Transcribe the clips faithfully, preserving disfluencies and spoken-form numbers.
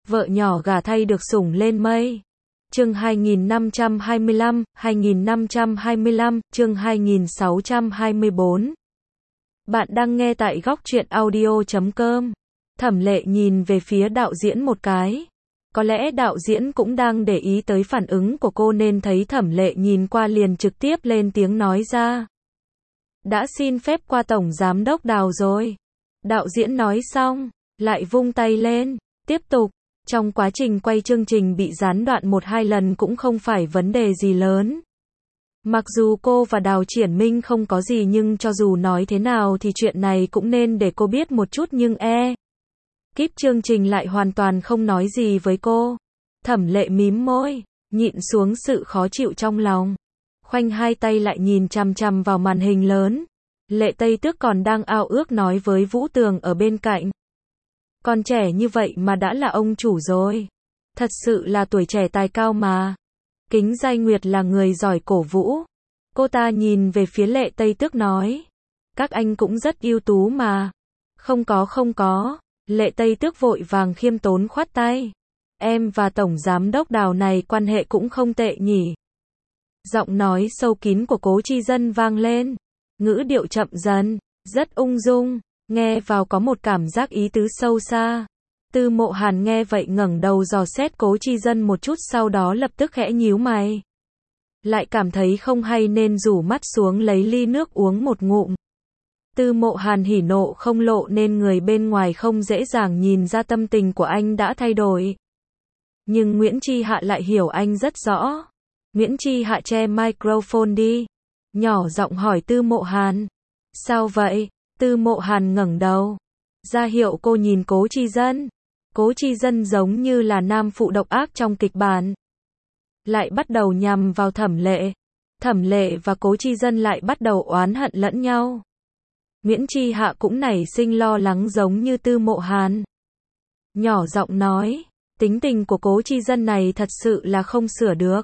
vợ nhỏ gả thay được sủng lên mây. Chương hai nghìn năm trăm hai mươi lăm, hai nghìn năm trăm hai mươi lăm, chương hai nghìn sáu trăm hai mươi bốn. Bạn đang nghe tại góc truyện audio chấm com. Thẩm Lệ nhìn về phía đạo diễn một cái. Có lẽ đạo diễn cũng đang để ý tới phản ứng của cô nên thấy Thẩm Lệ nhìn qua liền trực tiếp lên tiếng nói ra. Đã xin phép qua tổng giám đốc Đào rồi. Đạo diễn nói xong, lại vung tay lên, tiếp tục. Trong quá trình quay chương trình bị gián đoạn một hai lần cũng không phải vấn đề gì lớn. Mặc dù cô và Đào Triển Minh không có gì nhưng cho dù nói thế nào thì chuyện này cũng nên để cô biết một chút nhưng e. Kíp chương trình lại hoàn toàn không nói gì với cô. Thẩm Lệ mím môi, nhịn xuống sự khó chịu trong lòng. Khoanh hai tay lại nhìn chằm chằm vào màn hình lớn. Lệ Tây Tước còn đang ao ước nói với Vũ Tường ở bên cạnh. Còn trẻ như vậy mà đã là ông chủ rồi. Thật sự là tuổi trẻ tài cao mà. Kính Giai Nguyệt là người giỏi cổ vũ. Cô ta nhìn về phía Lệ Tây Tước nói. Các anh cũng rất ưu tú mà. Không có không có. Lệ Tây Tước vội vàng khiêm tốn khoát tay. Em và Tổng Giám đốc Đào này quan hệ cũng không tệ nhỉ. Giọng nói sâu kín của Cố Chi Dân vang lên. Ngữ điệu chậm dần, rất ung dung. Nghe vào có một cảm giác ý tứ sâu xa. Tư Mộ Hàn nghe vậy ngẩng đầu dò xét Cố Chi Dân một chút sau đó lập tức khẽ nhíu mày. Lại cảm thấy không hay nên rủ mắt xuống lấy ly nước uống một ngụm. Tư Mộ Hàn hỉ nộ không lộ nên người bên ngoài không dễ dàng nhìn ra tâm tình của anh đã thay đổi. Nhưng Nguyễn Chi Hạ lại hiểu anh rất rõ. Nguyễn Chi Hạ che microphone đi. Nhỏ giọng hỏi Tư Mộ Hàn. Sao vậy? Tư Mộ Hàn ngẩng đầu. Ra hiệu cô nhìn Cố Chi Dân. Cố Chi Dân giống như là nam phụ độc ác trong kịch bản. Lại bắt đầu nhằm vào Thẩm Lệ. Thẩm Lệ và Cố Chi Dân lại bắt đầu oán hận lẫn nhau. Nguyễn Chi Hạ cũng nảy sinh lo lắng giống như Tư Mộ Hàn. Nhỏ giọng nói, tính tình của Cố Chi Dân này thật sự là không sửa được.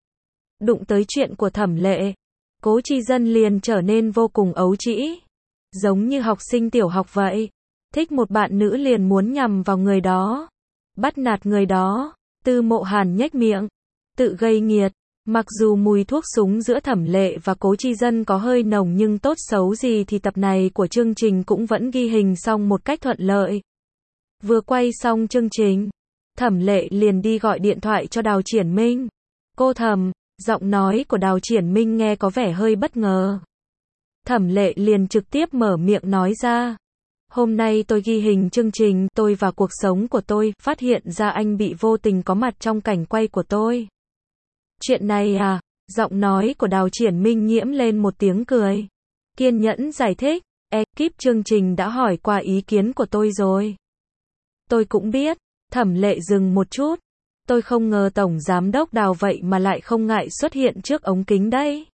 Đụng tới chuyện của Thẩm Lệ, Cố Chi Dân liền trở nên vô cùng ấu trĩ. Giống như học sinh tiểu học vậy. Thích một bạn nữ liền muốn nhằm vào người đó. Bắt nạt người đó. Tư Mộ Hàn nhếch miệng. Tự gây nghiệt. Mặc dù mùi thuốc súng giữa Thẩm Lệ và Cố Chi Dân có hơi nồng nhưng tốt xấu gì thì tập này của chương trình cũng vẫn ghi hình xong một cách thuận lợi. Vừa quay xong chương trình, Thẩm Lệ liền đi gọi điện thoại cho Đào Triển Minh. Cô Thẩm, giọng nói của Đào Triển Minh nghe có vẻ hơi bất ngờ. Thẩm Lệ liền trực tiếp mở miệng nói ra. Hôm nay tôi ghi hình chương trình Tôi và cuộc sống của tôi, phát hiện ra anh bị vô tình có mặt trong cảnh quay của tôi. Chuyện này à? Giọng nói của Đào Triển Minh nhiễm lên một tiếng cười. Kiên nhẫn giải thích. Ekip chương trình đã hỏi qua ý kiến của tôi rồi. Tôi cũng biết. Thẩm Lệ dừng một chút. Tôi không ngờ Tổng Giám đốc Đào vậy mà lại không ngại xuất hiện trước ống kính đấy.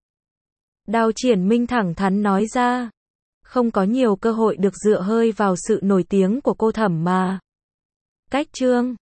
Đào Triển Minh thẳng thắn nói ra. Không có nhiều cơ hội được dựa hơi vào sự nổi tiếng của cô Thẩm mà. Cách chương